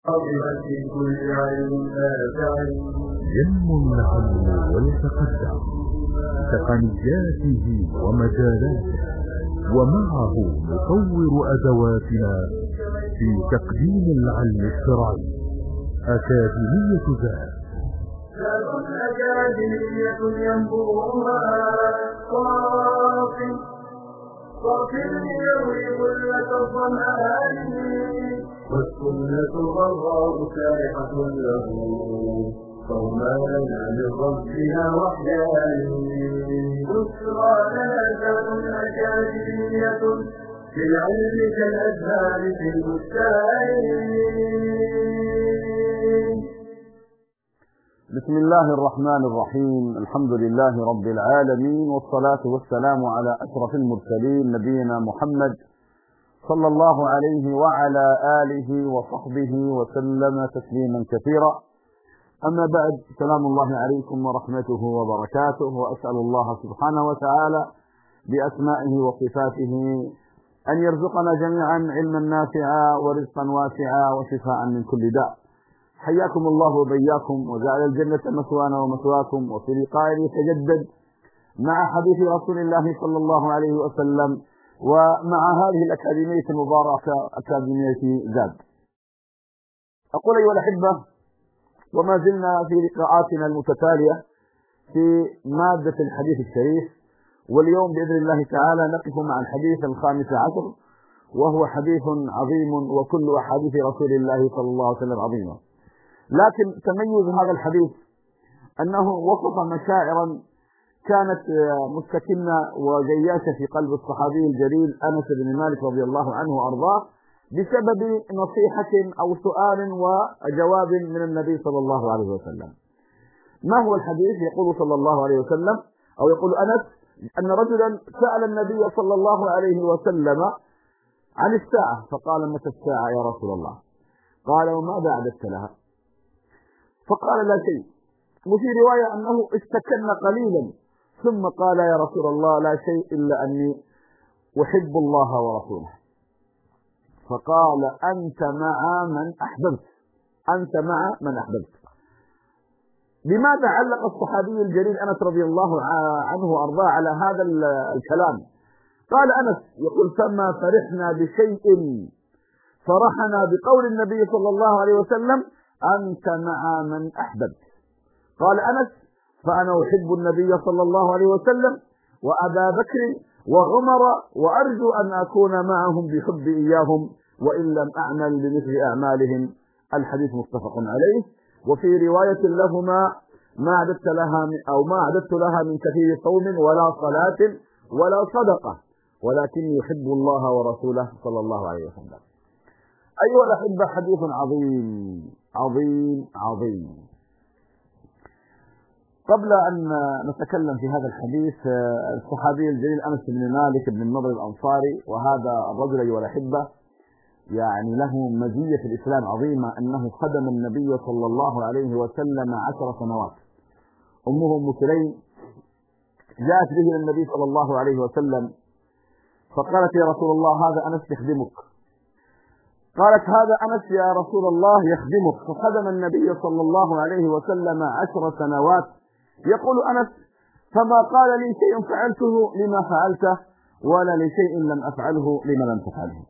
في كل علم نافع ينمو العلم ويتقدم بتقنياته ومجالاته، ومعه نطور أدواتنا في تقديم العلم الشرعي. أكاديمية ذات أكاديمية ينبوها صافي يروي كلة الظمآن، والسنة غراء سارحة له فوما لنا من ربنا وحدان. بشرى لنا ذات أكاديمية في العلم كالأزهار في البستان. بسم الله الرحمن الرحيم. الحمد لله رب العالمين، والصلاة والسلام على أشرف المرسلين نبينا محمد صلى الله عليه وعلى آله وصحبه وسلم تسليما كثيرا. أما بعد، سلام الله عليكم ورحمته وبركاته، وأسأل الله سبحانه وتعالى بأسمائه وصفاته أن يرزقنا جميعا علما نافعا ورزقا واسعا وشفاء من كل داء. حياكم الله وبياكم، وجعل الجنة مثوانا ومثواكم، وفي لقاء يتجدد مع حديث رسول الله صلى الله عليه وسلم، ومع هذه الأكاديمية المباركة أكاديمية زاد. أقول أيها الأحبة، وما زلنا في لقاءاتنا المتتالية في مادة الحديث الشريف، واليوم بإذن الله تعالى نقف مع الحديث الخامس عشر، وهو حديث عظيم، وكل أحاديث رسول الله صلى الله عليه وسلم عظيمة. لكن تميز هذا الحديث أنه وصف مشاعرا كانت مستكنة وجياشة في قلب الصحابي الجليل أنس بن مالك رضي الله عنه وأرضاه، بسبب نصيحة أو سؤال وجواب من النبي صلى الله عليه وسلم. ما هو الحديث؟ يقول صلى الله عليه وسلم، أو يقول أنس، أن رجلا سأل النبي صلى الله عليه وسلم عن الساعة، فقال: متى الساعة يا رسول الله؟ قال: وماذا أعددت لها؟ فقال: لا شيء. وفي رواية أنه استكن قليلا ثم قال: يا رسول الله، لا شيء إلا أني أحب الله ورسوله. فقال: أنت مع من أحببت، أنت مع من أحببت. لماذا علق الصحابي الجليل أنس رضي الله عنه وأرضاه على هذا الكلام؟ قال أنس يقول: فما فرحنا بشيء فرحنا بقول النبي صلى الله عليه وسلم: أنت مع من أحببت. قال أنس: فأنا أحب النبي صلى الله عليه وسلم وأبا بكر وعمر، وأرجو أن أكون معهم بحب إياهم، وإن لم أعمل بمثل أعمالهم. الحديث متفق عليه. وفي رواية لهما: ما أعددت لها من كثير صوم ولا صلاة ولا صدقة، ولكني يحب الله ورسوله صلى الله عليه وسلم. أيها الأحبة، حديث عظيم عظيم عظيم. قبل أن نتكلم في هذا الحديث، الصحابي الجليل أنس بن مالك بن النضر الأنصاري، وهذا الرجل أيها الأحبة يعني له مزية في الإسلام عظيمة، أنه خدم النبي صلى الله عليه وسلم 10 سنوات. أمه أم سليم جاءت به النبي صلى الله عليه وسلم فقالت: يا رسول الله، هذا أنس يخدمك. قالت: هذا أنس يا رسول الله يخدمك. فخدم النبي صلى الله عليه وسلم 10 سنوات. يقول أنس: فما قال لي شيء فعلته لما فعلته، ولا لشيء لم أفعله لما لم تفعله.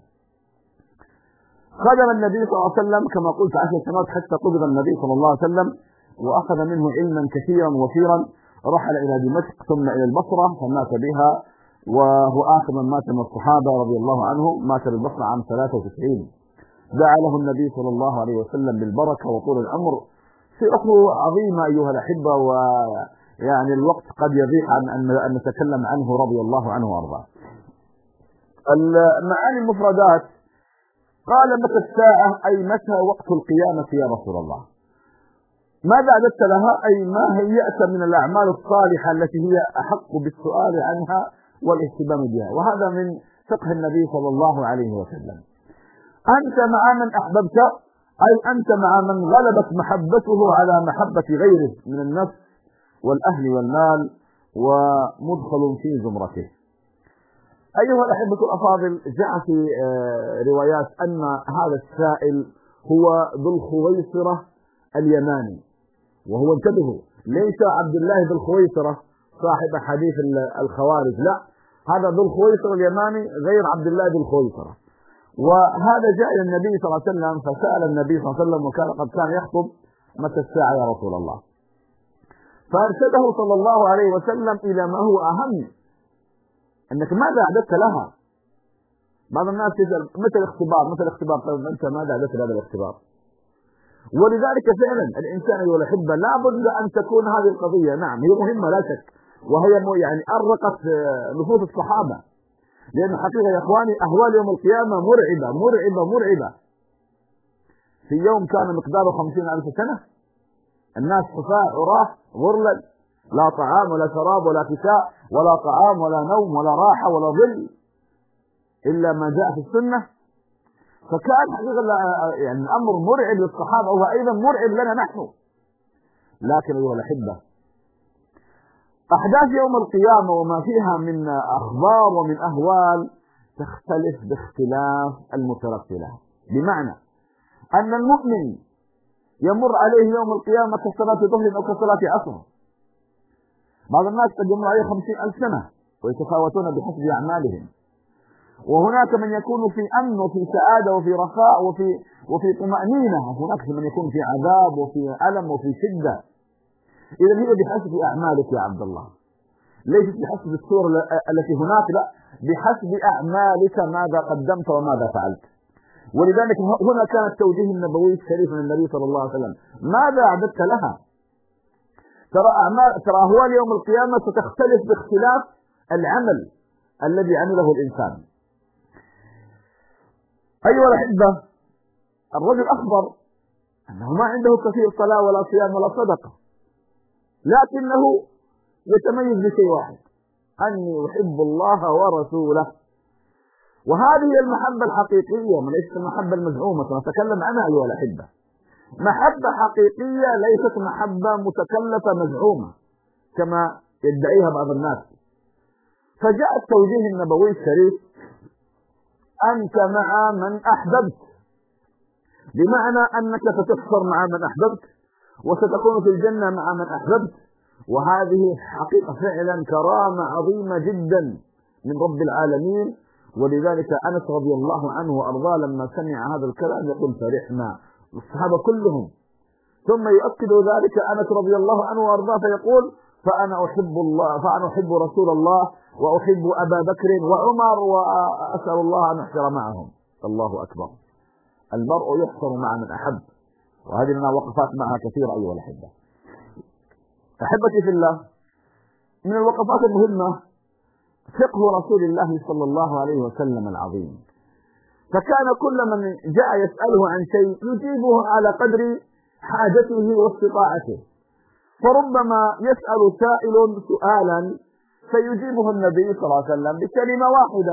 خدم النبي صلى الله عليه وسلم كما قلت 10 سنوات، حتى قبض النبي صلى الله عليه وسلم، وأخذ منه علما كثيرا وفيرا. رحل إلى دمشق ثم إلى البصرة فمات بها، وهو آخر من مات من الصحابة رضي الله عنهم. مات بالبصرة عام 93. دعا له النبي صلى الله عليه وسلم بالبركة وطول العمر. سيرته عظيمة أيها الأحبة، ويعني الوقت قد يضيق أن نتكلم عنه رضي الله عنه وأرضاه. المعاني المفردات: قال: متى الساعة؟ أي متى وقت القيامة يا رسول الله. ماذا أعددت لها؟ أي ما هيأت من الأعمال الصالحة التي هي أحق بالسؤال عنها والاهتمام بها. وهذا من فقه النبي صلى الله عليه وسلم. أنت مع من أحببت، أي أنت مع من غلبت محبته على محبة غيره من النفس والأهل والمال، ومدخل في زمرته. أيها الأحبة الأفاضل، جاء في روايات أن هذا السائل هو ذو الخويصرة اليماني. وهو انتبهوا ليس عبد الله ذو الخويصرة صاحب حديث الخوارج، لا، هذا ذو الخويصرة اليماني غير عبد الله ذو الخويصرة. وهذا جاء إلى النبي صلى الله عليه وسلم فسأل النبي صلى الله عليه وسلم، وكان قد كان يخطب: متى الساعة يا رسول الله؟ فأرشده صلى الله عليه وسلم إلى ما هو أهم، أنك ماذا أعددت لها؟ بعض الناس يسأل: متى الاختبار؟ متى الاختبار؟ طيب أنت ماذا أعددت لهذا الاختبار؟ ولذلك فعلا الإنسان أيها الأحبة لا بد أن تكون هذه القضية، نعم هي مهمة لا شك، وهي يعني أرقت نفوس الصحابة، لأن حقيقة يا إخواني أهوال يوم القيامة مرعبة مرعبة مرعبة. في يوم كان مقداره 50,000 سنة، الناس حفاة عراة غرلا، لا طعام ولا شراب ولا كساء ولا طعام ولا نوم ولا راحة ولا ظل إلا ما جاء في السنة. فكان حقيقة يعني الأمر مرعب للصحابة، وهو أيضا مرعب لنا نحن. لكن أيها الأحبة أحداث يوم القيامة وما فيها من أخبار ومن أهوال تختلف باختلاف المترتلة، بمعنى أن المؤمن يمر عليه يوم القيامة كصلاة ظهر أو كصلاة عصر. بعض الناس قد يمر عليه 50,000 سنة ويتفاوتون بحسب أعمالهم، وهناك من يكون في أمن وفي سعادة وفي رخاء وفي طمأنينة، هناك من يكون في عذاب وفي ألم وفي شدة. إذا هي بحسب أعمالك يا عبد الله، ليست بحسب الصورة التي هناك، لا، بحسب أعمالك ماذا قدمت وماذا فعلت. ولذلك هنا كان التوجيه النبوي الشريف من النبي صلى الله عليه وسلم: ماذا أعددت لها؟ ترى أهوال يوم القيامة ستختلف باختلاف العمل الذي عمله الإنسان. أيها الأحبة الرجل أخبر أنه ما عنده كثير صلاة ولا صيام ولا صدقة، لكنه يتميز بشيء واحد: أني أحب الله ورسوله. وهذه المحبة الحقيقية، وليست المحبة المزعومة، نتكلم عنها أيها الأحبة. محبة حقيقية ليست محبة متكلفة مزعومة كما يدعيها بعض الناس. فجاء التوجيه النبوي الشريف: أنت مع من أحببت، بمعنى أنك ستحشر مع من أحببت وستكون في الجنة مع من أحببت. وهذه حقيقة فعلا كرامة عظيمة جدا من رب العالمين. ولذلك أنس رضي الله عنه وأرضاه لما سمع هذا الكلام يقول: فرحنا، الصحابة كلهم. ثم يؤكد ذلك أنس رضي الله عنه وأرضاه فيقول: فأنا أحب رسول الله وأحب أبا بكر وعمر وأسأل الله أن أحشر معهم. الله أكبر، المرء يحشر مع من أحب. وهذه لنا وقفات معها كثيرة أيها الأحبة. أحبتي في الله، من الوقفات المهمة فقه رسول الله صلى الله عليه وسلم العظيم. فكان كل من جاء يسأله عن شيء يجيبه على قدر حاجته واستطاعته. فربما يسأل سائل سؤالا فيجيبه النبي صلى الله عليه وسلم بكلمة واحدة،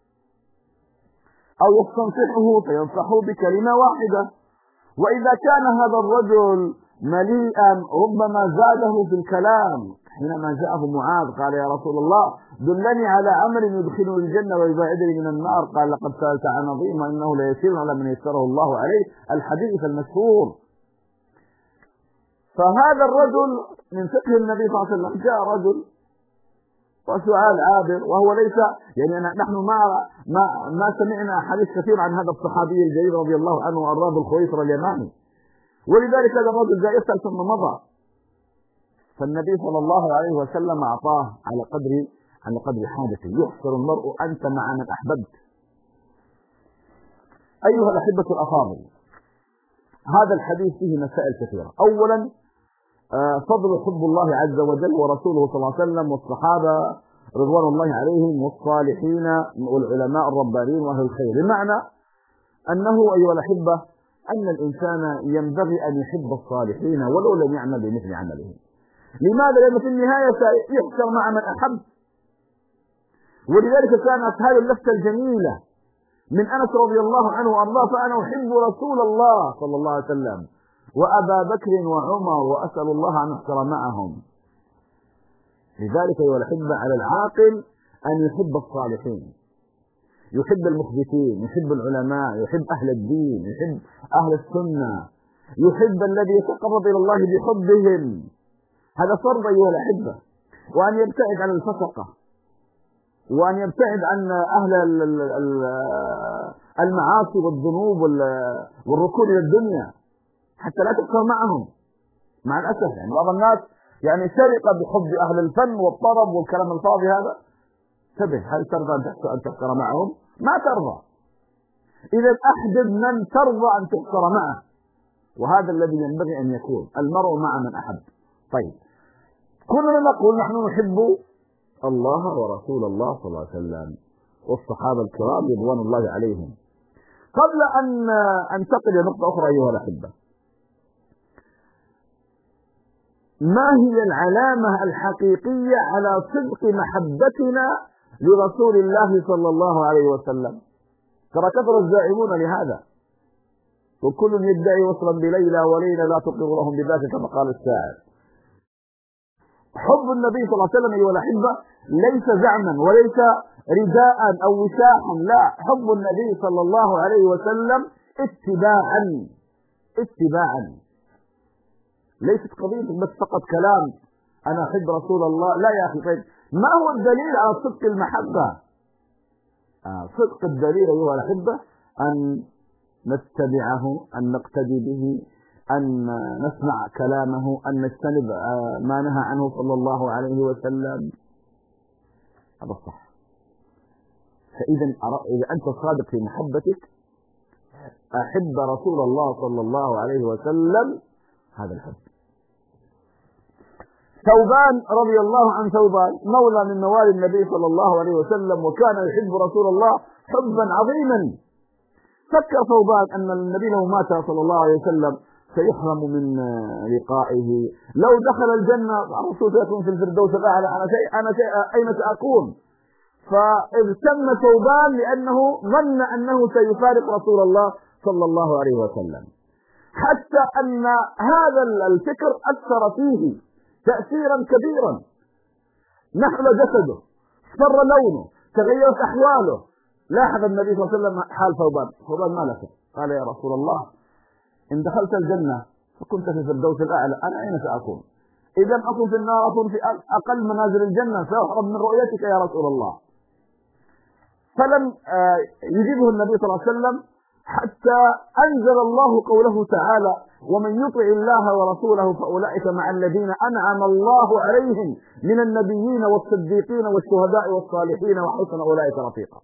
أو يستنصحه فينصحه بكلمة واحدة. وإذا كان هذا الرجل مليئا ربما زاده في الكلام. حينما جاءه معاذ قال: يا رسول الله دلني على أمر يدخلني الجنة ويبعدني من النار. قال: لقد سألت عن عظيم إنه لا يسير على من يسره الله عليه، الحديث المشهور. فهذا الرجل من فقه النبي صلى الله عليه وسلم، جاء رجل وسؤال عابر، وهو ليس يعني نحن ما سمعنا حديث كثير عن هذا الصحابي الجليل رضي الله عنه وأرضاه الخويصر اليماني. ولذلك هذا الرجل جاء يسأل ثم مضى، فالنبي صلى الله عليه وسلم أعطاه على قدر حاجته. يحشر المرء أنت مع من أحببت. أيها الأحبة الأفاضل، هذا الحديث فيه مسائل كثيرة. أولا فضل حب الله عز وجل ورسوله صلى الله عليه وسلم والصحابة رضوان الله عليهم والصالحين والعلماء الربانيين وأهل الخير، بمعنى أنه أيها الأحبة أن الإنسان ينبغي أن يحب الصالحين ولو لم يعمل بمثل عملهم. لماذا؟ لأنه في النهاية يحشر مع من أحب. ولذلك كانت هذه اللفتة الجميلة من أنس رضي الله عنه وأرضاه: فأنا أحب رسول الله صلى الله عليه وسلم وأبا بكر وعمر وأسأل الله أن أحشر معهم. لذلك أيها الأحبة على العاقل أن يحب الصالحين. يحب المخبتين، يحب العلماء، يحب أهل الدين، يحب أهل السنة، يحب الذي يتقرب إلى الله بحبهم. هذا فرض أيها الأحبة. وأن يبتعد عن الفسقة، وأن يبتعد عن أهل المعاصي والذنوب والركون إلى الدنيا حتى لا تكثر معهم. مع الأسف يعني بعض الناس يعني سرق بحب أهل الفن والطرب والكلام الفاضي هذا. انتبه، هل ترضى أن تحقر معهم؟ ما ترضى. إذا أحبب من ترضى أن تحقر معه، وهذا الذي ينبغي أن يكون المرء مع من أحب. طيب، كلنا نقول نحن نحب الله ورسول الله صلى الله عليه وسلم والصحابة الكرام رضوان الله عليهم. قبل أن أنتقل إلى نقطة أخرى أيها الأحبة، ما هي العلامة الحقيقية على صدق محبتنا لرسول الله صلى الله عليه وسلم؟ ترى كثر الزاعمون لهذا، وكل يدعي وصلا بليلى وليلى لا تقر لهم بذاك كما قال الشاعر. حب النبي صلى الله عليه وسلم أيها الأحبة ليس زعما وليس رداء أو وشاحا، لا، حب النبي صلى الله عليه وسلم اتباعا، ليست قضية بس فقط كلام أنا أحب رسول الله. لا يا أخي، طيب ما هو الدليل على صدق المحبة؟ صدق الدليل أيها الأحبة أن نتبعه، أن نقتدي به، أن نسمع كلامه، أن نجتنب ما نهى عنه صلى الله عليه وسلم. هذا الصح. فإذا إذا أنت صادق في محبتك، أحب رسول الله صلى الله عليه وسلم، هذا الحب. ثوبان رضي الله عن ثوبان مولى من موالي النبي صلى الله عليه وسلم، وكان يحب رسول الله حبا عظيما. فكر ثوبان أن النبي لو مات صلى الله عليه وسلم سيحرم من لقائه. لو دخل الجنة الرسول سيكون في الفردوس الأعلى، أنا أين سأكون؟ فاغتم ثوبان لأنه ظن أنه سيفارق رسول الله صلى الله عليه وسلم، حتى أن هذا الفكر أثر فيه تأثيرا كبيرا. نحل جسده، اصفر لونه، تغيرت أحواله. لاحظ النبي صلى الله عليه وسلم حال ثوبان ما لك؟ قال يا رسول الله إن دخلت الجنة فكنت في الفردوس الأعلى، أنا أين سأكون؟ إذا أكون في النار، أكون في أقل منازل الجنة، سأحرم من رؤيتك يا رسول الله. فلم يجيبه النبي صلى الله عليه وسلم حتى أنزل الله قوله تعالى: ومن يطع الله ورسوله فأولئك مع الذين أنعم الله عليهم من النبيين والصديقين والشهداء والصالحين وحسن أولئك رفيقا.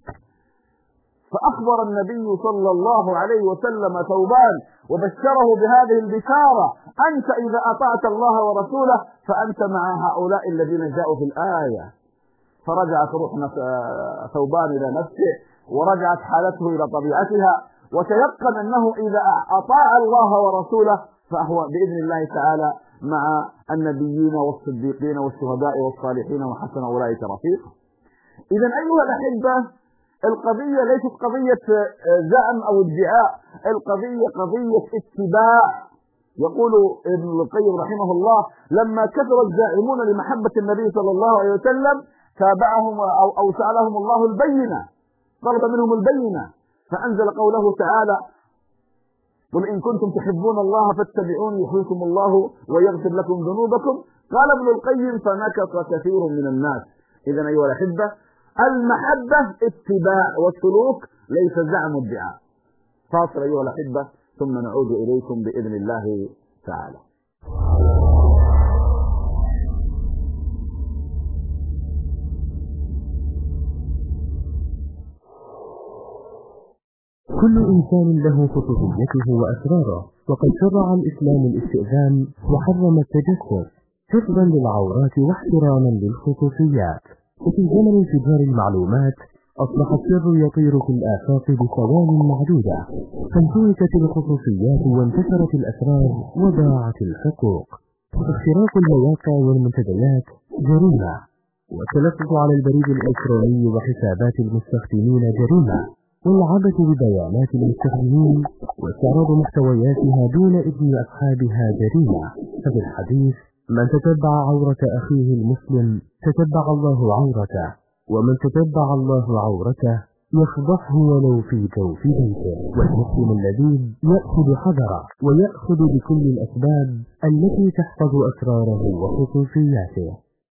فأخبر النبي صلى الله عليه وسلم ثوبان وبشره بهذه البشارة: أنت إذا أطعت الله ورسوله فأنت مع هؤلاء الذين جاءوا في الآية. فرجعت روح ثوبان إلى نفسه، ورجعت حالته إلى طبيعتها، وتيقن أنه إذا أطاع الله ورسوله فهو بإذن الله تعالى مع النبيين والصديقين والشهداء والصالحين وحسن أولئك رفيقا. إذا أيها الأحبة، القضية ليست قضية زعم أو ادعاء، القضية قضية اتباع. يقول ابن القيم رحمه الله: لما كثر الزائمون لمحبة النبي صلى الله عليه وسلم تابعهم أو سألهم الله البينة، طلب منهم البينة، فأنزل قوله تعالى: قل إن كنتم تحبون الله فاتبعوني يحببكم الله ويغفر لكم ذنوبكم. قال ابن القيم: فنكث كثير من الناس. إذن أيها الأحبة، المحبة اتباع، والسلوك ليس زعم ادعاء. فاصل أيها الأحبة ثم نعود إليكم بإذن الله تعالى. كل إنسان له خصوصيته وأسراره، وقد شرع الإسلام الاستئذان وحرم التجسس حفظا للعورات واحتراما للخصوصيات. وفي زمن انفجار المعلومات أصبح السر يطير في الآفاق بثوان معدودة، فانتهكت الخصوصيات وانتشرت الأسرار وضاعت الحقوق. اختراق المواقع والمنتديات جريمة، والتلفظ على البريد الإلكتروني وحسابات المستخدمين جريمة، والعبث ببيانات المستخدمين واستعراض محتوياتها دون إذن أصحابها جريمة. ففي الحديث: من تتبع عورة أخيه المسلم تتبع الله عورته، ومن تتبع الله عورته يفضحه ولو في جوف بيته. والمسلم اللذيذ يأخذ حذره ويأخذ بكل الأسباب التي تحفظ أسراره وخصوصياته.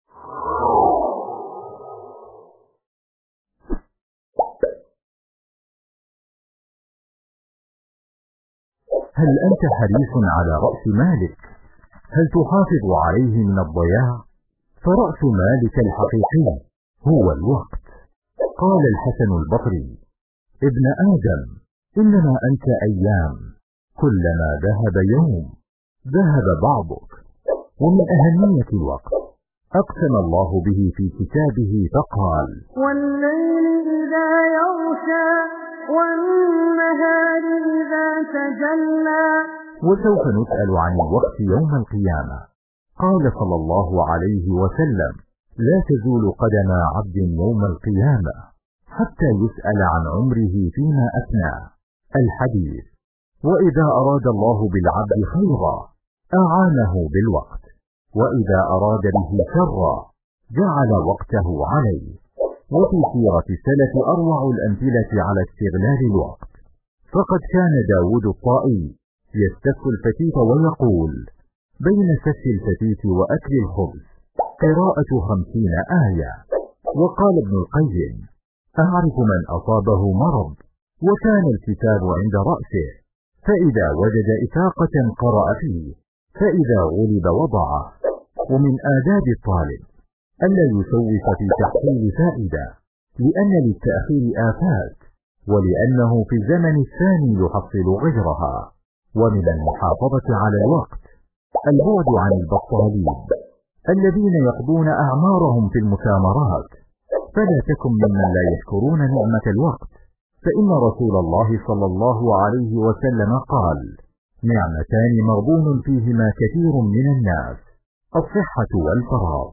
هل أنت حريص على رأس مالك؟ هل تحافظ عليه من الضياع؟ فرأس مالك الحقيقي هو الوقت. قال الحسن البصري: ابن آدم، إنما أنت أيام، كلما ذهب يوم ذهب بعضك. ومن أهمية الوقت أقسم الله به في كتابه فقال: والليل إذا يغشى والنهار إذا تجلى. وسوف نسأل عن الوقت يوم القيامة. قال صلى الله عليه وسلم: لا تزول قدم عبد يوم القيامة حتى يسأل عن عمره فيما أفناه. الحديث: وإذا أراد الله بالعبد خيرا أعانه بالوقت، وإذا أراد به شرا جعل وقته عليه. وفي سيرة السلف أروع الأمثلة على استغلال الوقت. فقد كان داود الطائي يستف الفتيت ويقول: بين سف الفتيت وأكل الخبز قراءة 50 آية. وقال ابن القيم: أعرف من أصابه مرض وكان الكتاب عند رأسه، فإذا وجد إفاقة قرأ فيه، فإذا غلب وضعه. ومن آداب الطالب ألا يسوف في تحصيل فائدة، لأن للتأخير آفات، ولأنه في الزمن الثاني يحصل غيرها. ومن المحافظة على الوقت البعد عن البطالين الذين يقضون أعمارهم في المثامرات. فلا تكن ممن لا يشكرون نعمة الوقت، فإن رسول الله صلى الله عليه وسلم قال: نعمتان مغبون فيهما كثير من الناس، الصحة والفراغ.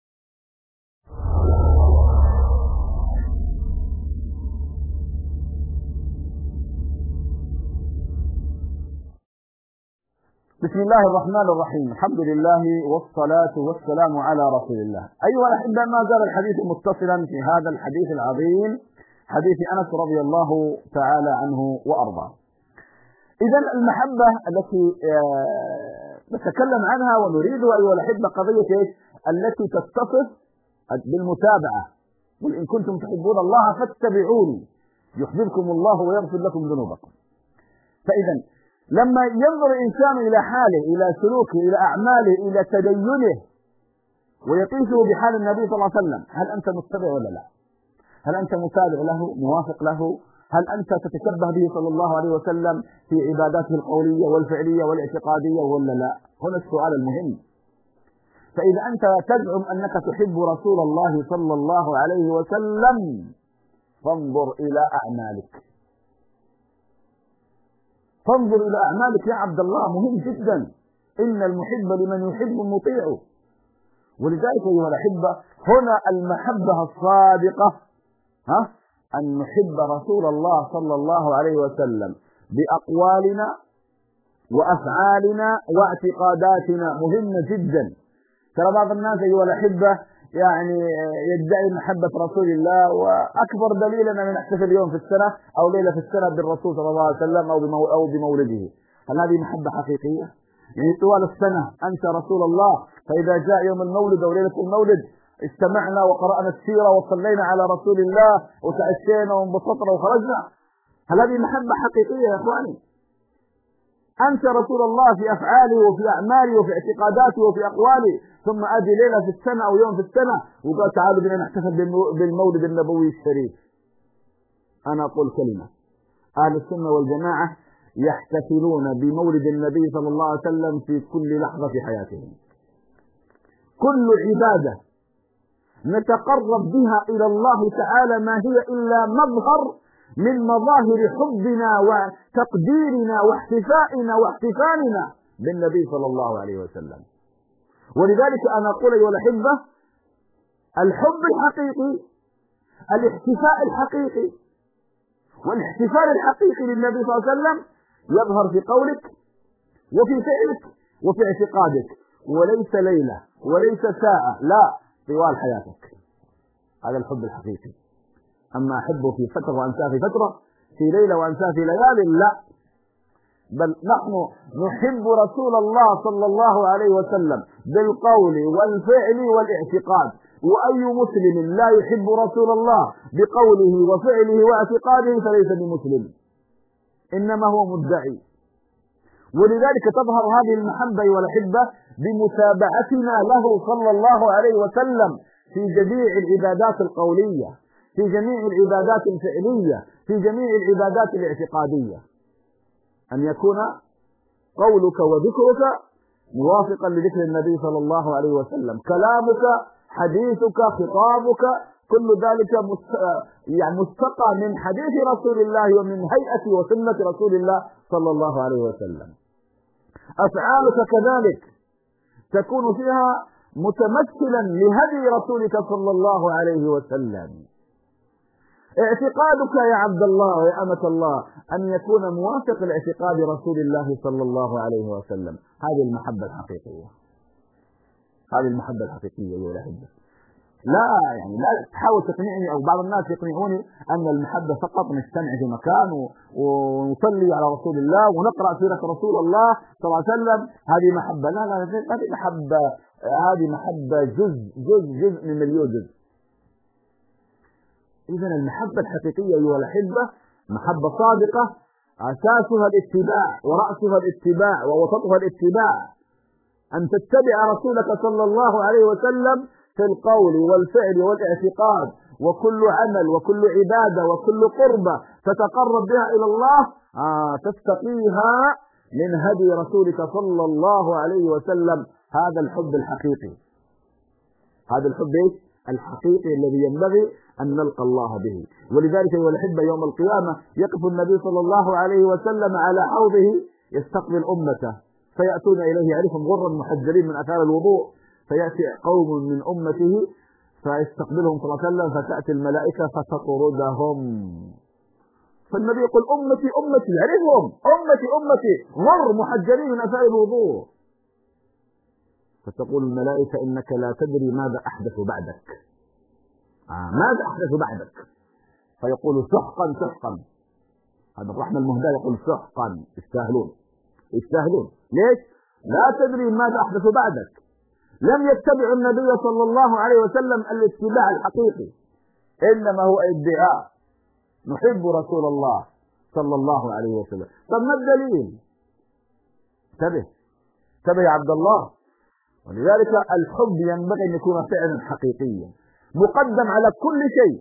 بسم الله الرحمن الرحيم. الحمد لله والصلاة والسلام على رسول الله. أيها الأحبة، ما زال الحديث متصلا في هذا الحديث العظيم، حديث أنس رضي الله تعالى عنه وأرضاه. إذا المحبة التي نتكلم عنها ونريد أيها الأحبة قضية التي تتصف بالمتابعة. قل إن كنتم تحبون الله فاتبعوني يحببكم الله ويغفر لكم ذنوبكم. فإذا لما ينظر الإنسان إلى حاله، إلى سلوكه، إلى أعماله، إلى تدينه، ويقيسه بحال النبي صلى الله عليه وسلم، هل أنت متبع ولا لا؟ هل أنت متابع له، موافق له؟ هل أنت تتشبه به صلى الله عليه وسلم في عباداته القولية والفعلية والاعتقادية ولا لا؟ هنا السؤال المهم. فإذا أنت تزعم أنك تحب رسول الله صلى الله عليه وسلم فانظر إلى أعمالك. فانظر إلى أعمالك يا عبد الله، مهم جدا. إن المحب لمن يحب مطيع. ولذلك أيها الأحبة، هنا المحبة الصادقة أن نحب رسول الله صلى الله عليه وسلم بأقوالنا وأفعالنا واعتقاداتنا، مهمة جدا. ترى بعض الناس أيها الأحبة يعني يدعي محبة رسول الله، وأكبر دليل أننا نحتفل يوم في السنة أو ليلة في السنة بالرسول صلى الله عليه وسلم أو بمولده. هل هذه محبة حقيقية؟ يعني طوال السنة أنت رسول الله، فإذا جاء يوم المولد أو ليلة المولد استمعنا وقرأنا السيرة وصلينا على رسول الله وتأشينا وانبسطنا وخرجنا. هل هذه محبة حقيقية يا إخواني؟ أنت رسول الله في أفعاله وفي أعماله وفي اعتقاداته وفي أقواله، ثم أجي ليلة في السنة أو يوم في السنة وقال تعالوا بنا نحتفل بالمولد النبوي الشريف. أنا أقول كلمة: أهل السنة والجماعة يحتفلون بمولد النبي صلى الله عليه وسلم في كل لحظة في حياتهم. كل عبادة نتقرب بها إلى الله تعالى ما هي إلا مظهر من مظاهر حبنا وتقديرنا واحتفائنا واحتفالنا بالنبي صلى الله عليه وسلم. ولذلك أنا أقول أيها الأحبة، الحب الحقيقي، الاحتفاء الحقيقي والاحتفال الحقيقي للنبي صلى الله عليه وسلم يظهر في قولك وفي فعلك وفي اعتقادك، وليس ليلة وليس ساعة، لا، طوال حياتك. هذا الحب الحقيقي. أما أحبه في فترة وأنساه في فترة، في ليلة وأنساه في ليال، لا، بل نحن نحب رسول الله صلى الله عليه وسلم بالقول والفعل والاعتقاد. وأي مسلم لا يحب رسول الله بقوله وفعله واعتقاده فليس بمسلم، إنما هو مدعي. ولذلك تظهر هذه المحبة والأحبة بمتابعتنا له صلى الله عليه وسلم في جميع العبادات القولية، في جميع العبادات الفعلية، في جميع العبادات الاعتقادية، أن يكون قولك وذكرك موافقا لذكر النبي صلى الله عليه وسلم، كلامك، حديثك، خطابك، كل ذلك مستقى من حديث رسول الله ومن هيئة وسنة رسول الله صلى الله عليه وسلم. أفعالك كذلك تكون فيها متمثلا لهدي رسولك صلى الله عليه وسلم. اعتقادك يا عبد الله ويا أمة الله أن يكون موافق لاعتقاد رسول الله صلى الله عليه وسلم. هذه المحبة الحقيقية، هذه المحبة الحقيقية يا أحبة. لا تحاول تقنعني أو بعض الناس يقنعوني أن المحبة فقط نجتمع في مكان ونصلي على رسول الله ونقرأ سيرة رسول الله صلى الله عليه وسلم، هذه محبة. لا، هذه محبة، هذه محبة جزء من مليون جزء. إذن المحبة الحقيقية أيها الأحبة محبة صادقة أساسها الاتباع ورأسها الاتباع ووسطها الاتباع، أن تتبع رسولك صلى الله عليه وسلم في القول والفعل والاعتقاد، وكل عمل وكل عبادة وكل قربة تتقرب بها إلى الله تستقيها من هدي رسولك صلى الله عليه وسلم. هذا الحب الحقيقي، هذا الحب الحقيقي الذي ينبغي أن نلقى الله به. ولذلك أيها الأحبة يوم القيامة يقف النبي صلى الله عليه وسلم على حوضه يستقبل أمته، فيأتون إليه يعرفهم غرا محجلين من أثار الوضوء، فيأتي قوم من أمته فيستقبلهم صلى الله عليه وسلم، فتأتي الملائكة فتطردهم، فالنبي يقول أمتي أمتي، يعرفهم أمتي غر محجلين من أثار الوضوء، فتقول الملائكة إنك لا تدري ماذا أحدث بعدك، ماذا أحدث بعدك؟ فيقول سحقا. هذا الرحمة المهداة يقول سحقا، يستاهلون. ليش؟ لا تدري ماذا أحدث بعدك. لم يتبع النبي صلى الله عليه وسلم الاتباع الحقيقي، إنما هو ادعاء نحب رسول الله صلى الله عليه وسلم. طب ما الدليل؟ انتبه يا عبد الله. ولذلك الحب ينبغي أن يكون فعلا حقيقيا مقدم على كل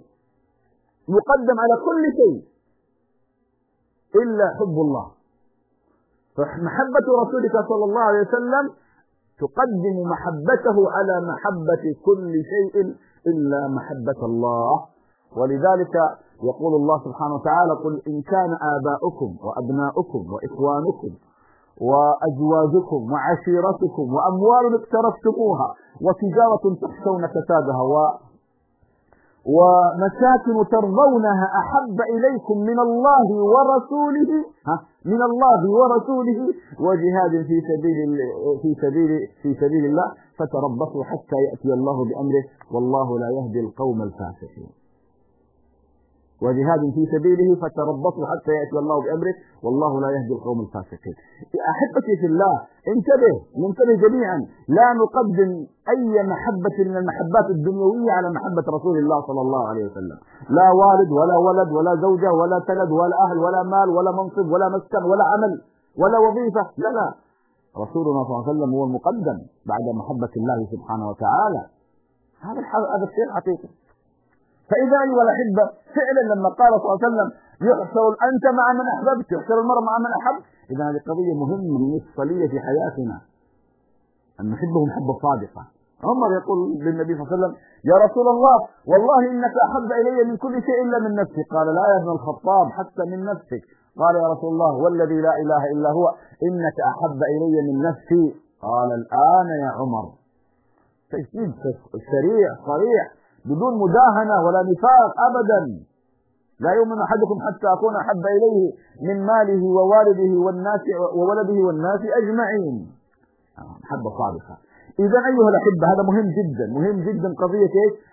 شيء إلا حب الله. فمحبة رسولك صلى الله عليه وسلم تقدم محبته على محبة كل شيء إلا محبة الله. ولذلك يقول الله سبحانه وتعالى قل إن كان آباؤكم وأبناؤكم وإخوانكم وأزواجكم وعشيرتكم وأموال اقترفتموها وتجارة تخشون كسادها ومساكن ترضونها أحب إليكم من الله ورسوله وجهاد في سبيل الله فتربصوا حتى يأتي الله بأمره والله لا يهدي القوم الفاسقين. وجهاد في سبيله فتربصوا حتى يأتي الله بأمره والله لا يهدي القوم الفاسقين. أحبتي في الله ننتبه جميعا، لا نقدم أي محبة من المحبات الدنيوية على محبة رسول الله صلى الله عليه وسلم. لا والد ولا ولد ولا زوجة ولا تلد ولا أهل ولا مال ولا منصب ولا مسكن ولا عمل ولا وظيفة، لا، رسولنا صلى الله عليه وسلم هو المقدم بعد محبة الله سبحانه وتعالى. هذا الشيء الحقيقي. فإذا أيها الأحبة فعلا لما قال صلى الله عليه وسلم يحشر أنت مع من أحببت، يحشر المرء مع من أحب، إذا هذه قضية مهمة مفصلية في حياتنا أن نحبهم حبة صادقة. عمر يقول للنبي صلى الله عليه وسلم يا رسول الله والله إنك أحب إلي من كل شيء إلا من نفسي. قال لا يا ابن الخطاب حتى من نفسك. قال يا رسول الله والذي لا إله إلا هو إنك أحب إلي من نفسي. قال الآن يا عمر. تجديد صريح بدون مداهنة ولا نفاق أبدا. لا يؤمن أحدكم حتى أكون أحب إليه من ماله ووالده وولده والناس أجمعين. محبة صادقة. إذا أيها الأحبة هذا مهم جدا قضية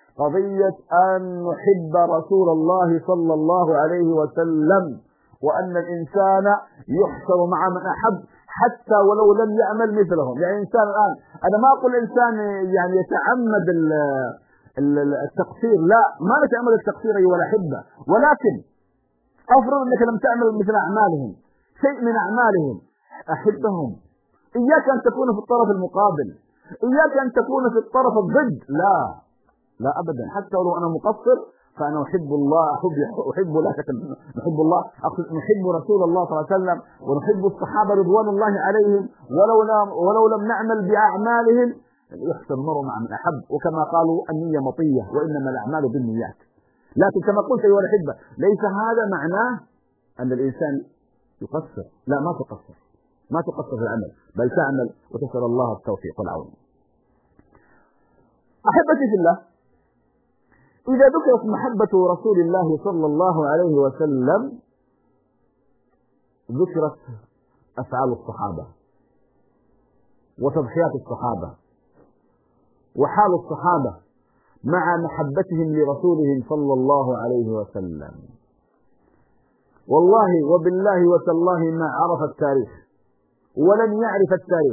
قضية أن نحب رسول الله صلى الله عليه وسلم، وأن الإنسان يحشر مع من أحب حتى ولو لم يعمل مثلهم. يعني إنسان الآن، أنا ما أقول إنسان يعني يتعمد التقصير، لا، ما نتعمد التقصير أيها الأحبة، ولكن أفرض أنك لم تعمل مثل أعمالهم، شيء من أعمالهم، أحبهم. إياك أن تكون في الطرف المقابل، إياك أن تكون في الطرف الضد، لا أبدا. حتى لو أنا مقصر فأنا أحب الله، أحب لا نحب الله، نحب رسول الله صلى الله عليه وسلم، ونحب الصحابة رضوان الله عليهم، ولو لم نعمل بأعمالهم يحسن المرء مع من أحب. وكما قالوا النية مطية وإنما الأعمال بالنيات. لكن كما قلت أيها الأحبة، ليس هذا معناه أن الإنسان يقصر، لا، ما تقصر في العمل، بل تعمل وتسأل الله التوفيق والعون. أحبتي في الله، إذا ذكرت محبة رسول الله صلى الله عليه وسلم ذكرت أفعال الصحابة وتضحيات الصحابة وحال الصحابة مع محبتهم لرسولهم صلى الله عليه وسلم. والله وبالله وتالله ما عرف التاريخ ولن يعرف التاريخ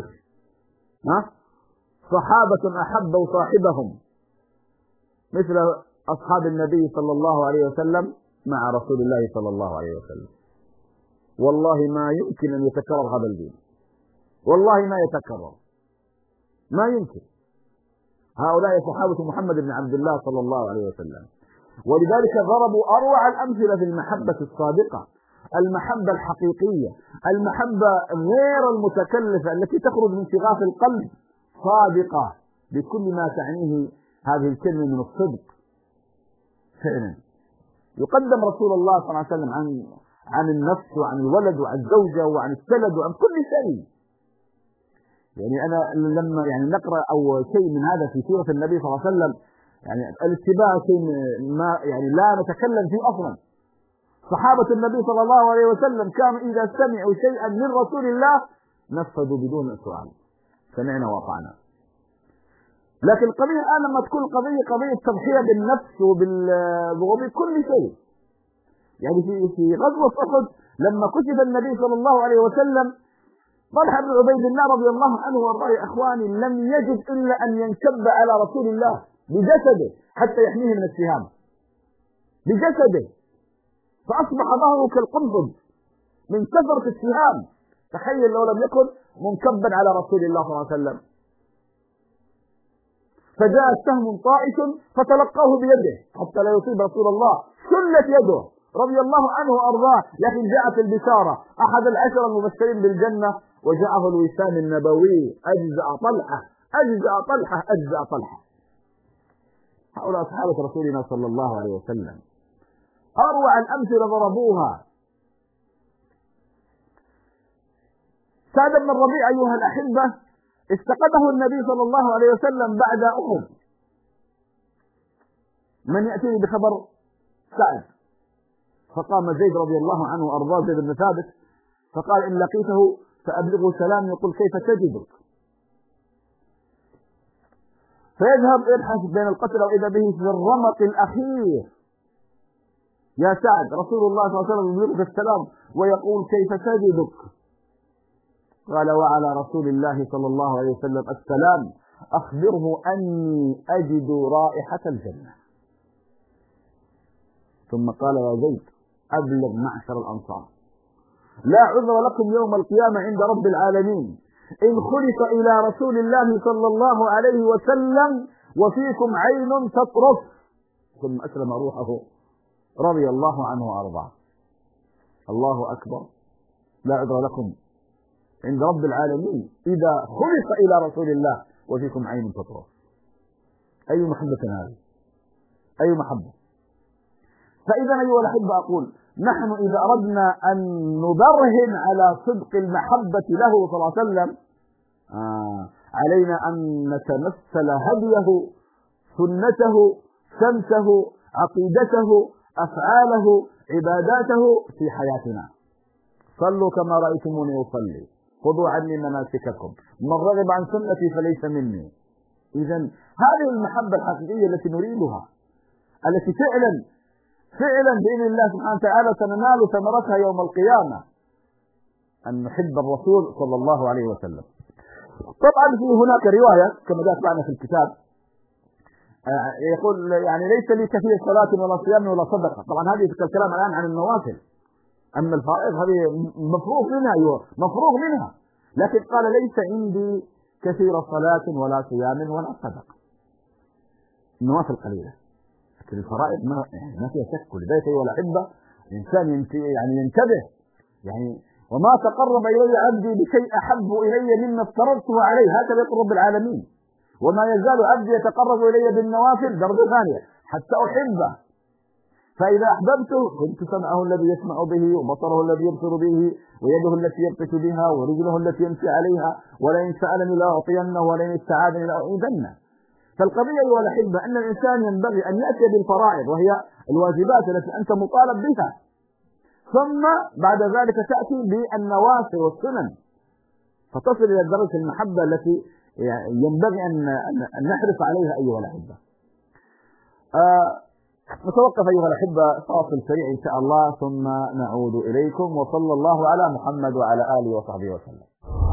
صحابة أحبوا صاحبهم مثل أصحاب النبي صلى الله عليه وسلم مع رسول الله صلى الله عليه وسلم. والله ما يمكن أن يتكرر هذا الجيل، والله ما يتكرر، ما يمكن. هؤلاء صحابة محمد بن عبد الله صلى الله عليه وسلم. ولذلك ضربوا أروع الأمثلة في المحبة الصادقة، المحبة الحقيقية، المحبة غير المتكلفة التي تخرج من شغاف القلب، صادقة بكل ما تعنيه هذه الكلمة من الصدق. فعلا يقدم رسول الله صلى الله عليه وسلم عن النفس وعن الولد وعن الزوجة وعن السلد وعن كل شيء. يعني أنا لما نقرأ أو شيء من هذا في سيرة النبي صلى الله عليه وسلم، يعني الاتباع شيء ما لا نتكلم فيه أصلا. صحابة النبي صلى الله عليه وسلم كانوا إذا سمعوا شيئا من رسول الله نفذوا بدون سؤال، سمعنا وأطعنا. لكن القضية الآن لما تكون قضية تضحية بالنفس وبكل شيء. يعني في غزوة أحد لما كتب النبي صلى الله عليه وسلم، طلحة بن عبيد الله رضي الله عنه وارضاه يا إخواني لم يجد إلا أن ينكب على رسول الله بجسده حتى يحميه من السهام، بجسده، فأصبح ظهره كالقنفذ من كثرة السهام. تخيل لو لم يكن منكبا على رسول الله صلى الله عليه وسلم. فجاء سهم طائش فتلقاه بيده حتى لا يصيب رسول الله، شلت يده رضي الله عنه وأرضاه. لكن جاءت البشارة، أحد العشر المبشرين بالجنة، وجاءه الوسام النبوي، أجزأ طلحة. هؤلاء أصحاب رسولنا صلى الله عليه وسلم. أروع الأمثلة ضربوها. سعد بن الربيع أيها الأحبة استقده النبي صلى الله عليه وسلم بعد أحد. من يأتيني بخبر سعد؟ فقام زيد رضي الله عنه وأرضاه، زيد بن ثابت، فقال إن لقيته فأبلغه سلام يقول كيف تجدك؟ فيذهب يبحث بين القتل وإذا به في الرمق الأخير، يا سعد رسول الله صلى الله عليه وسلم يبلغك السلام ويقول كيف تجدك؟ قال وعلى رسول الله صلى الله عليه وسلم السلام، أخبره أني أجد رائحة الجنة. ثم قال يا زيد أبلغ معشر الأنصار لا عذر لكم يوم القيامة عند رب العالمين إن خلق إلى رسول الله صلى الله عليه وسلم وفيكم عين تطرف. ثم أسلم روحه رضي الله عنه وأرضاه. الله أكبر، لا عذر لكم عند رب العالمين إذا خلق إلى رسول الله وفيكم عين تطرف. أي محبة هذه، أي محبة. فإذا أيها الأحبة أقول نحن إذا أردنا أن نبرهن على صدق المحبة له صلى الله عليه وسلم علينا أن نتمثل هديه، سنته، شمسه، عقيدته، أفعاله، عباداته في حياتنا. صلوا كما رأيتموني أصلي، خذوا عني مناسككم، من رغب عن سنتي فليس مني. إذا هذه المحبة الحقيقية التي نريدها، التي فعلا بإذن الله سبحانه وتعالى سننال ثمرتها يوم القيامة، أن نحب الرسول صلى الله عليه وسلم. طبعا في هناك رواية كما جاءت معنا في الكتاب يقول يعني ليس لي كثير صلاة ولا صيام ولا صدقة. طبعا هذه الكلام الآن عن النوافل، أما الفرائض هذه مفروغ منها، لكن قال ليس عندي كثير صلاة ولا صيام ولا صدقة، النوافل قليلة، لكن الفرائض ما فيها شك. ولذلك أيها الأحبة الإنسان ينتبه، يعني وما تقرب إلي عبدي بشيء أحب إلي مما افترضته عليه، هكذا يقول رب العالمين، وما يزال عبدي يتقرب إلي بالنوافل درجة ثانية حتى أحبه، فإذا أحببته كنت سمعه الذي يسمع به وبصره الذي يبصر به ويده التي يبطش بها ورجله التي يمشي عليها، ولئن سألني لأعطينه ولئن استعاذني لأعيذنه. فالقضية أيها الأحبة أن الإنسان ينبغي أن يأتي بالفرائض وهي الواجبات التي أنت مطالب بها، ثم بعد ذلك تأتي بالنوافل والسنن، فتصل إلى درجة المحبة التي ينبغي أن نحرص عليها أيها الأحبة. نتوقف أيها الأحبة فاصل سريع إن شاء الله ثم نعود إليكم، وصلى الله على محمد وعلى آله وصحبه وسلم.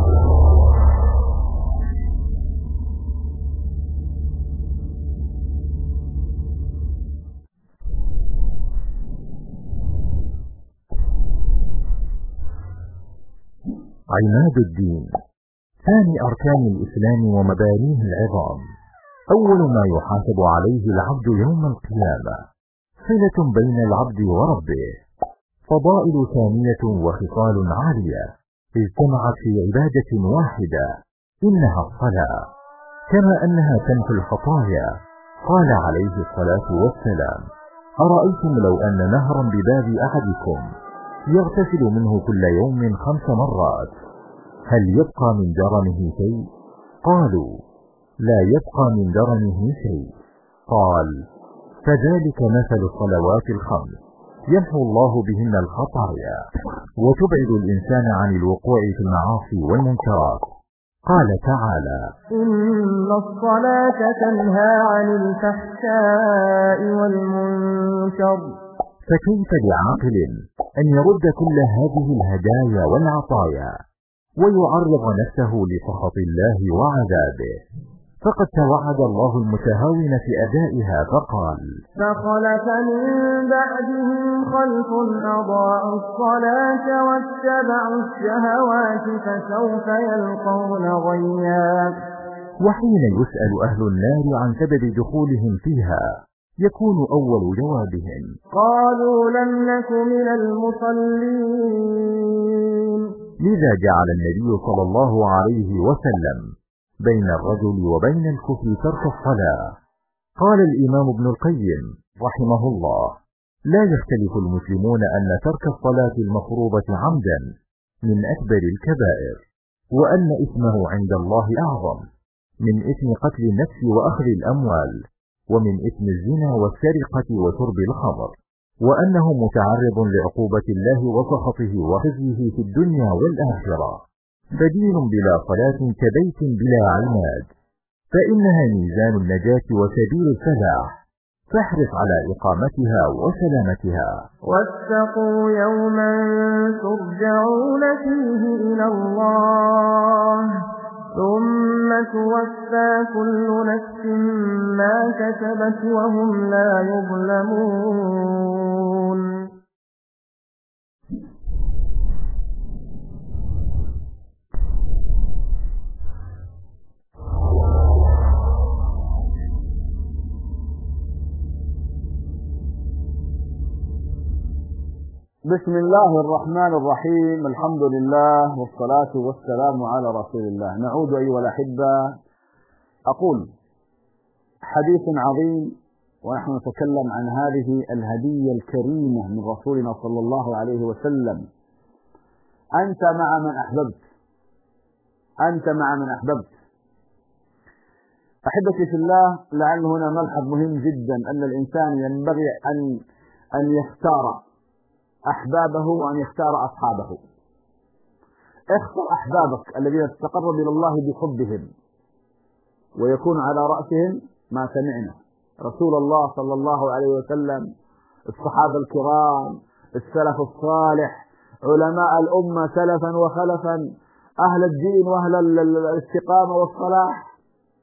عماد الدين، ثاني أركان الإسلام ومبانيه العظام، أول ما يحاسب عليه العبد يوم القيامة، صلة بين العبد وربه، فضائل ثانية وخصال عالية اجتمعت في عبادة واحدة، إنها الصلاة، كما أنها تمحو الخطايا. قال عليه الصلاة والسلام: أرأيتم لو أن نهرا بباب أحدكم يغتسل منه كل يوم 5 مرات هل يبقى من درنه شيء؟ قالوا: لا يبقى من درنه شيء. قال: فذلك مثل الصلوات ال5 يمحو الله بهن الخطايا وتبعد الإنسان عن الوقوع في المعاصي والمنكرات. قال تعالى: إن الصلاة تنهى عن الفحشاء والمنكر. فكيف لعاقل أن يرد كل هذه الهدايا والعطايا ويعرض نفسه لسخط الله وعذابه؟ فقد توعد الله المتهاون في أدائها فقال: فخلف من بعدهم خلف أضاعوا الصلاة واتبعوا الشهوات فسوف يلقون غيا. وحين يسأل أهل النار عن سبب دخولهم فيها يكون أول جوابهم: قالوا لم نك من المصلين. لذا جعل النبي صلى الله عليه وسلم بين الرجل وبين الكفر ترك الصلاة. قال الإمام ابن القيم رحمه الله: لا يختلف المسلمون أن ترك الصلاة المفروضة عمدا من أكبر الكبائر، وأن إثمه عند الله أعظم من إثم قتل النفس وأخذ الأموال، ومن إثم الزنا والسرقة وشرب الخمر، وأنه متعرض لعقوبة الله وسخطه وخزيه في الدنيا والآخرة. بدين بلا صلاة كبيت بلا عماد، فإنها ميزان النجاة وسبيل الفلاح، فاحرص على إقامتها وسلامتها. واتقوا يوما ترجعون فيه إلى الله ثم توفى كل نفس ما كسبت وهم لا يظلمون. بسم الله الرحمن الرحيم، الحمد لله والصلاة والسلام على رسول الله. نعود أيها الأحبة، أقول حديث عظيم ونحن نتكلم عن هذه الهدية الكريمة من رسولنا صلى الله عليه وسلم. أنت مع من أحببت، أنت مع من أحببت. أحبتي في الله، لعل هنا ملحظ مهم جدا، أن الإنسان ينبغي أن يختار أحبابه وأن يختار أصحابه. اختر أحبابك الذين تتقرب إلى الله بحبهم، ويكون على رأسهم ما سمعنا رسول الله صلى الله عليه وسلم، الصحابة الكرام، السلف الصالح، علماء الأمة سلفا وخلفا، أهل الدين وأهل الاستقامة والصلاح،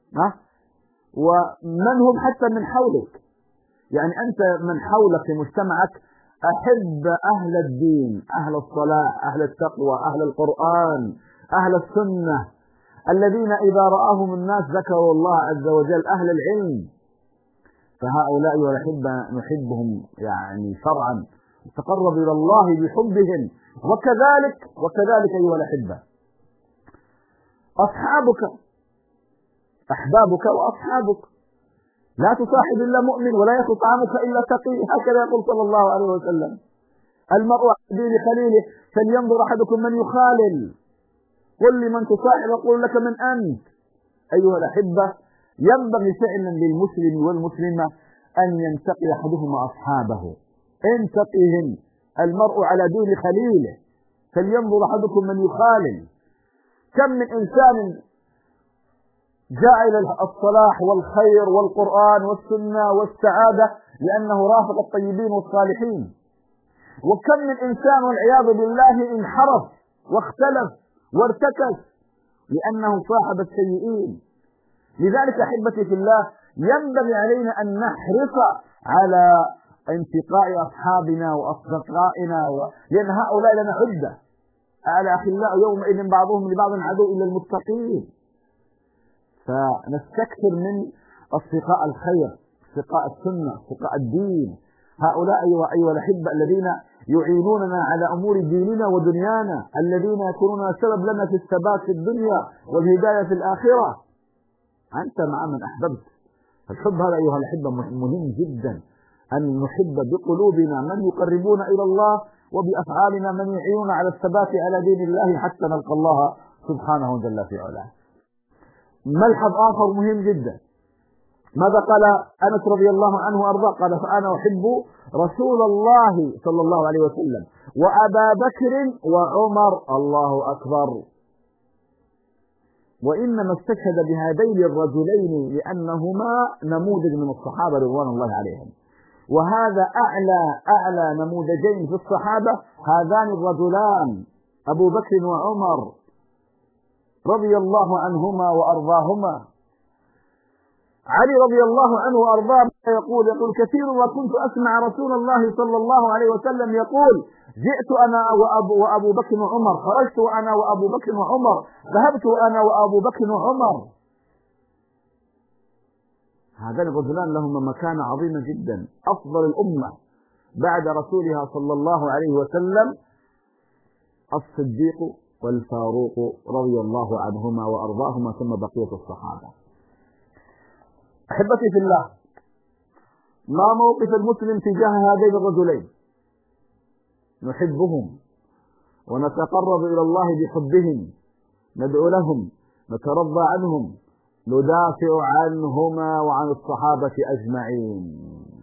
ومن هم حتى من حولك. يعني أنت من حولك في مجتمعك أحب أهل الدين، أهل الصلاح، أهل التقوى، أهل القرآن، أهل السنة، الذين إذا رآهم الناس ذكروا الله عز وجل، أهل العلم. فهؤلاء نحبهم يعني شرعا، نتقرب إلى الله بحبهم. وكذلك أيها الأحبة أصحابك، أحبابك وأصحابك. لا تصاحب إلا مؤمن ولا يأكل طعامك إلا تقي، هكذا يقول صلى الله عليه وسلم. المرء على دين خليله فلينظر أحدكم من يخالل. قل لمن تصاحب أقول لك من أنت. أيها الأحبة ينبغي فعلا للمسلم والمسلمة أن ينتقي أحدهما أصحابه، انتقيهم. المرء على دين خليله فلينظر أحدكم من يخالل. كم من إنسان جاء إلى الصلاح والخير والقرآن والسنة والسعادة لأنه رافق الطيبين والصالحين، وكم من إنسان والعياذ بالله انحرف واختلف وارتكس لأنه صاحب السيئين. لذلك أحبتي في الله ينبغي علينا أن نحرص على انتقاء أصحابنا وأصدقائنا لأن هؤلاء لنا عدة. على أخلاء يومئذ بعضهم لبعض عدو إلا المتقين. فنستكثر من أصدقاء الخير، أصدقاء السنة، أصدقاء الدين. هؤلاء أيها الأحبة الذين يعينوننا على أمور ديننا ودنيانا، الذين يكونون سبب لنا في الثبات في الدنيا والهداية في الآخرة. أنت مع من أحببت. الحب هذا أيها الأحبة مهم جدا، أن نحب بقلوبنا من يقربون إلى الله، وبأفعالنا من يعينون على الثبات على دين الله حتى نلقى الله سبحانه وتعالى في علاه. ملحظ آخر مهم جدا، ماذا قال أنس رضي الله عنه وأرضاه؟ قال فأنا أحب رسول الله صلى الله عليه وسلم وأبا بكر وعمر. الله أكبر. وإنما استشهد بهذين الرجلين لأنهما نموذج من الصحابة رضوان الله عليهم، وهذا أعلى نموذجين في الصحابة هذان الرجلان أبو بكر وعمر رضي الله عنهما وأرضاهما. علي رضي الله عنه وأرضاه يقول كثير وكنت أسمع رسول الله صلى الله عليه وسلم يقول جئت أنا وأبو بكر وعمر، خرجت أنا وأبو بكر وعمر، ذهبت أنا وأبو بكر وعمر. هذان الرجلان لهما مكانة عظيمة جدا. أفضل الأمة بعد رسولها صلى الله عليه وسلم الصديق والفاروق رضي الله عنهما وأرضاهما، ثم بقية الصحابة. أحبتي في الله، ما موقف المسلم تجاه هذين الرجلين؟ نحبهم ونتقرب إلى الله بحبهم، ندعو لهم، نترضى عنهم، ندافع عنهما وعن الصحابة أجمعين.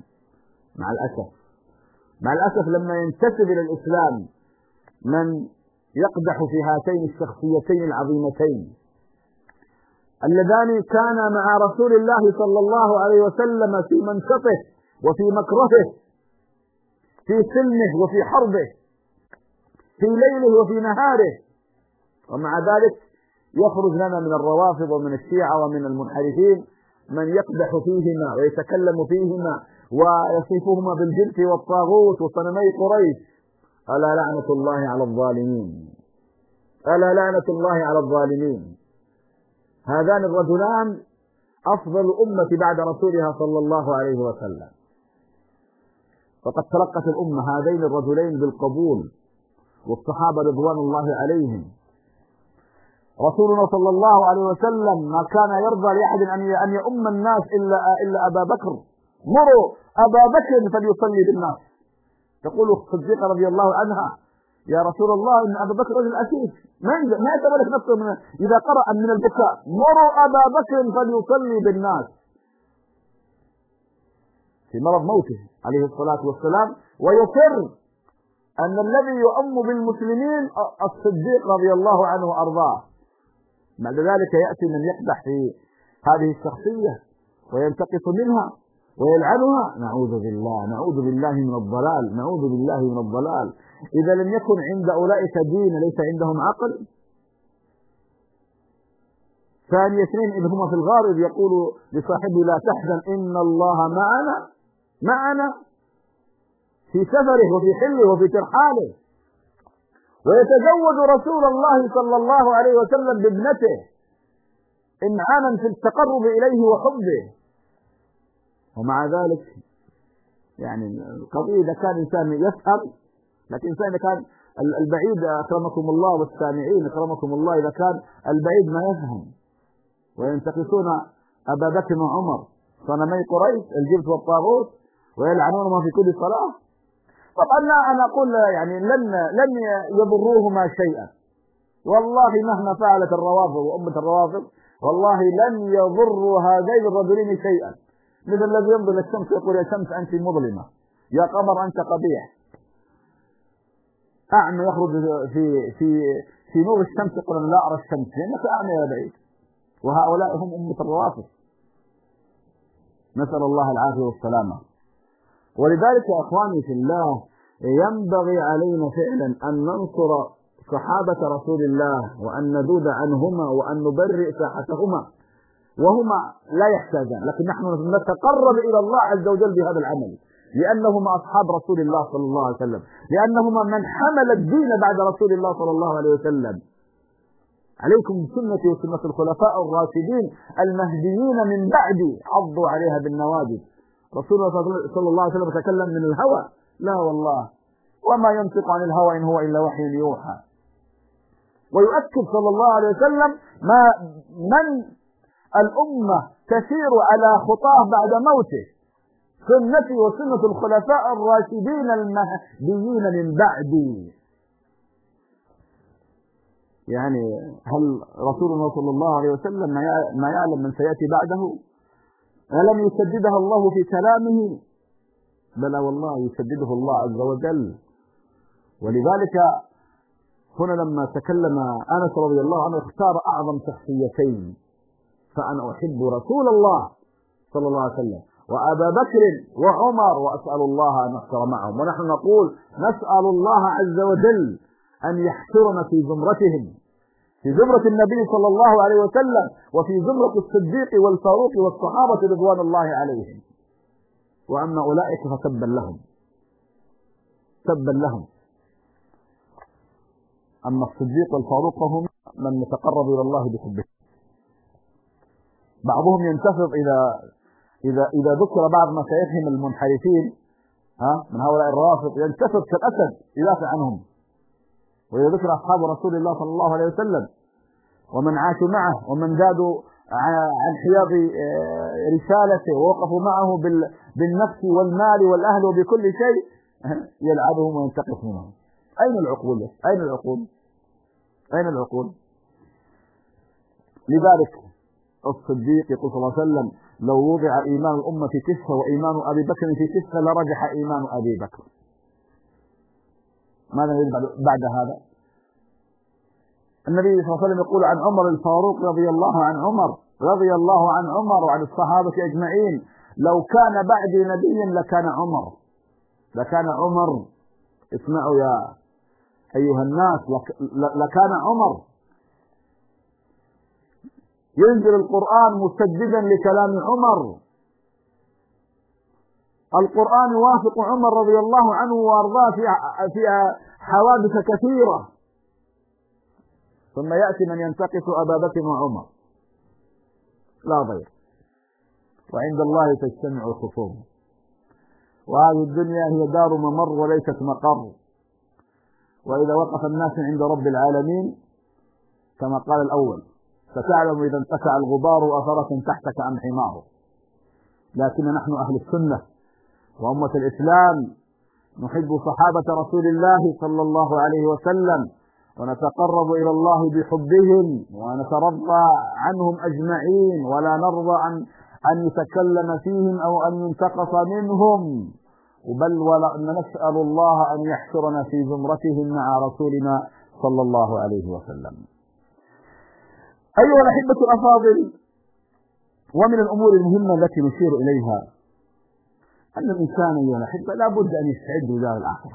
مع الأسف لما ينتسب إلى الإسلام من يقدح في هاتين الشخصيتين العظيمتين اللذان كانا مع رسول الله صلى الله عليه وسلم في منشطه وفي مكرهه، في سلمه وفي حربه، في ليله وفي نهاره، ومع ذلك يخرج لنا من الروافض ومن الشيعة ومن المنحرفين من يقدح فيهما ويتكلم فيهما ويصفهما بالجبت والطاغوت وصنمي قريش. ألا لعنة الله على الظالمين، ألا لعنة الله على الظالمين. هذان الرجلان أفضل الأمة بعد رسولها صلى الله عليه وسلم، فقد تلقت الأمة هذين الرجلين بالقبول، والصحابة رضوان الله عليهم. رسولنا صلى الله عليه وسلم ما كان يرضى لأحد أن يؤم الناس إلا أبا بكر. مروا أبا بكر فليصلي بالناس. تقول الصديقة رضي الله عنها يا رسول الله إن أبا بكر رجل أسيف ما يتملك نفسه إذا قرأ من البكاء. مروا أبا بكر فليصلي بالناس في مرض موته عليه الصلاة والسلام، ويصر أن الذي يؤم بالمسلمين الصديق رضي الله عنه وأرضاه. بعد ذلك يأتي من يقدح هذه الشخصية وينتقص منها ويلعنها، نعوذ بالله، نعوذ بالله من الضلال، نعوذ بالله من الضلال. إذا لم يكن عند أولئك دين ليس عندهم عقل. ثاني اثنين إذ هما في الغار إذ يقول لصاحبه لا تحزن إن الله معنا في سفره وفي حله وفي ترحاله، ويتزوج رسول الله صلى الله عليه وسلم بابنته إمعانا في التقرب إليه وحبه. ومع ذلك يعني القضية إذا كان إنسان يفهم، لكن إنسان إذا كان البعيد أكرمكم الله والسامعين أكرمكم الله، إذا كان البعيد ما يفهم وينتقصون أبا بكر وعمر صنمي قريش الجبت والطاغوت ويلعنونهما في كل صلاة. طبعا أنا أقول يعني لن يضروهما شيئا، والله مهما فعلت الروافض وأمة الروافض والله لن يضروا هذين الرجلين شيئا. مثل الذي ينظر للشمس يقول يا شمس أنت مظلمة، يا قمر أنت قبيح. أعمى يخرج في نور الشمس يقول لا أرى الشمس لأنك أعمى يا بعيد. وهؤلاء هم أمة الروافض، نسأل الله العافية والسلامة. ولذلك يا أخواني في الله ينبغي علينا فعلا أن ننصر صحابة رسول الله وأن ندود عنهما وأن نبرئ ساحتهما، وهما لا يحتاجان، لكن نحن نتقرب إلى الله عز وجل بهذا العمل، لأنهما أصحاب رسول الله صلى الله عليه وسلم، لأنهما من حمل الدين بعد رسول الله صلى الله عليه وسلم. عليكم بسنتي وسنة الخلفاء الراشدين المهديين من بعدي، عضوا عليها بالنواجذ. رسول الله صلى الله عليه وسلم تكلم من الهوى؟ لا والله، وما ينطق عن الهوى إن هو إلا وحي يوحى. ويؤكد صلى الله عليه وسلم من الأمة تسير على خطاه بعد موته، سنتي وسنة الخلفاء الراشدين المهديين من بعدي. يعني هل رسول الله صلى الله عليه وسلم ما يعلم من سيأتي بعده؟ ألم يسددها الله في كلامه؟ بلى والله يسدده الله عز وجل. ولذلك هنا لما تكلم أنس رضي الله عنه اختار أعظم شخصيتين، فأنا أحب رسول الله صلى الله عليه وسلم وأبا بكر وعمر وأسأل الله أن أحشر معهم. ونحن نقول نسأل الله عز وجل أن يحشرنا في زمرتهم، في زمرة النبي صلى الله عليه وسلم وفي زمرة الصديق والفاروق والصحابة رضوان الله عليهم. وأما أولئك فتبا لهم، تبا لهم. أما الصديق والفاروق فهم من يتقرب إلى الله بحبه. بعضهم ينتفض إذا ذكر بعض مشايخهم المنحرفين من هؤلاء الروافض ينتفض كالأسد يدافع عنهم. وإذا ذكر أصحاب رسول الله صلى الله عليه وسلم ومن عاشوا معه ومن زادوا عن حياض رسالته ووقفوا معه بالنفس والمال والأهل وبكل شيء يلعبهم وينتقص منهم. أين العقول؟ أين العقول؟ أين العقول؟ لذلك الصديق يقول صلى الله عليه وسلم لو وضع إيمان الأمة في كفة وإيمان أبي بكر في كفة لرجح إيمان أبي بكر. ماذا نريد بعد هذا؟ النبي صلى الله عليه وسلم يقول عن عمر الفاروق رضي الله عن عمر وعن الصحابة أجمعين لو كان بعدي نبيا لكان عمر. اسمعوا يا أيها الناس، لكان عمر. ينزل القرآن مسددا لكلام عمر، القرآن يوافق عمر رضي الله عنه وارضاه في حوادث كثيرة، ثم يأتي من ينتقص أبا بكر وعمر لا ضير، وعند الله تجتمع الخصوم. وهذه الدنيا هي دار ممر وليست مقر، وإذا وقف الناس عند رب العالمين كما قال الأول ستعلم إذا انتفع الغبار أثرة تحتك أم حمار. لكن نحن أهل السنة وأمة الإسلام نحب صحابة رسول الله صلى الله عليه وسلم ونتقرب إلى الله بحبهم ونترضى عنهم أجمعين، ولا نرضى أن يتكلم فيهم أو أن ينتقص منهم، بل نسأل الله أن يحشرنا في زمرتهم مع رسولنا صلى الله عليه وسلم. أيها الأحبة الأفاضل، ومن الأمور المهمة التي نشير إليها أن الإنسان أيها الأحبة لا بد أن يستعد لدار الآخرة،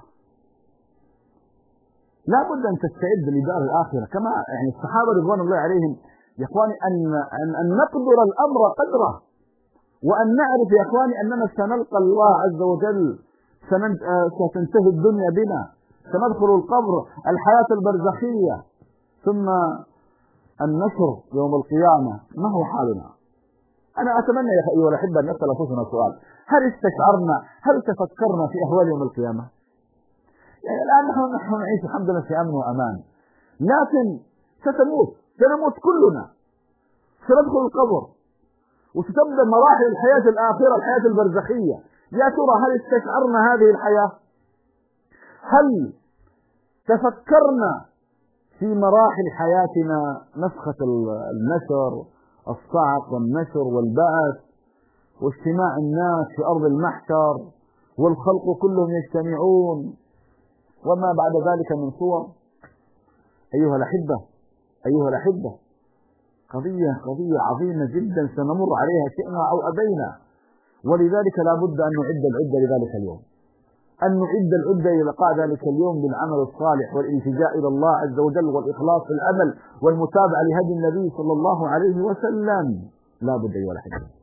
لا بد أن تستعد لدار الآخرة. كما يعني الصحابة رضوان الله عليهم يا إخواني أن نقدر الأمر قدره، وأن نعرف يا إخواني أننا سنلقى الله عز وجل، ستنتهي الدنيا بنا، سندخل القبر، الحياة البرزخية، ثم النشر يوم القيامة. ما هو حالنا؟ أنا أتمنى يا أيها الأحبة أن نسأل أنفسنا سؤال: هل استشعرنا، هل تفكرنا في أهوال يوم القيامة؟ يعني الآن نحن نعيش الحمد لله في أمن وأمان، لكن سنموت كلنا، سندخل القبر، وستبدأ مراحل الحياة الآخرة، الحياة البرزخية. يا ترى هل استشعرنا هذه الحياة؟ هل تفكرنا في مراحل حياتنا؟ نفخة النشر، الصعق والنشر والبعث، واجتماع الناس في أرض المحشر، والخلق كلهم يجتمعون، وما بعد ذلك من صور. أيها الأحبة قضية عظيمة جدا سنمر عليها شئنا أو أبينا، ولذلك لا بد أن نعد العدة لذلك اليوم، أن نعد العدة للقاء ذلك اليوم بالعمل الصالح والالتجاء إلى الله عز وجل والإخلاص في العمل والمتابعة لهدي النبي صلى الله عليه وسلم. لا بد أيها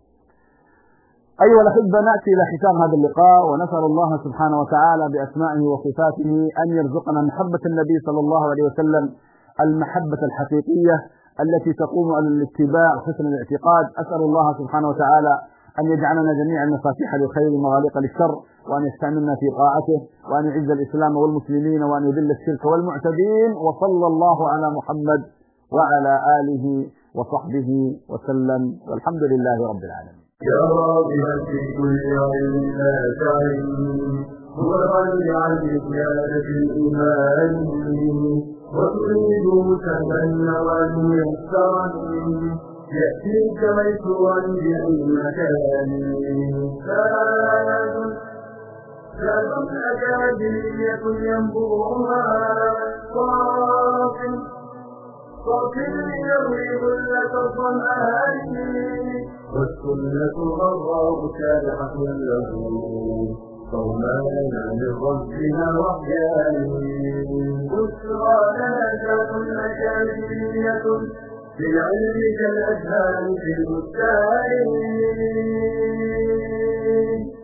الأحبة نأتي إلى ختام هذا اللقاء، ونسأل الله سبحانه وتعالى بأسمائه وصفاته أن يرزقنا محبة النبي صلى الله عليه وسلم، المحبة الحقيقية التي تقوم على الاتباع وحسن الاعتقاد. أسأل الله سبحانه وتعالى أن يجعلنا جميعا مفاتيح للخير ومغاليق للشر، وأن يستعملنا في طاعته، وأن يعز الإسلام والمسلمين، وأن يذل الشرك والمعتدين. وصلى الله على محمد وعلى آله وصحبه وسلم، والحمد لله رب العالمين. يا راغبا في كل علم نافع، هو الغني عن زيادة الإيمان، وتريد سهلا وميسرا، يأتيك ميسورا بأي مكان. زاد أكاديمية ينبوها صافٍ ليروي غلة الظمآن، والسنة غراء سابحة له، صومانا من ربنا وحيان. بشرى لنا ذات أكاديمية بالعلم كالأزهار في البستان.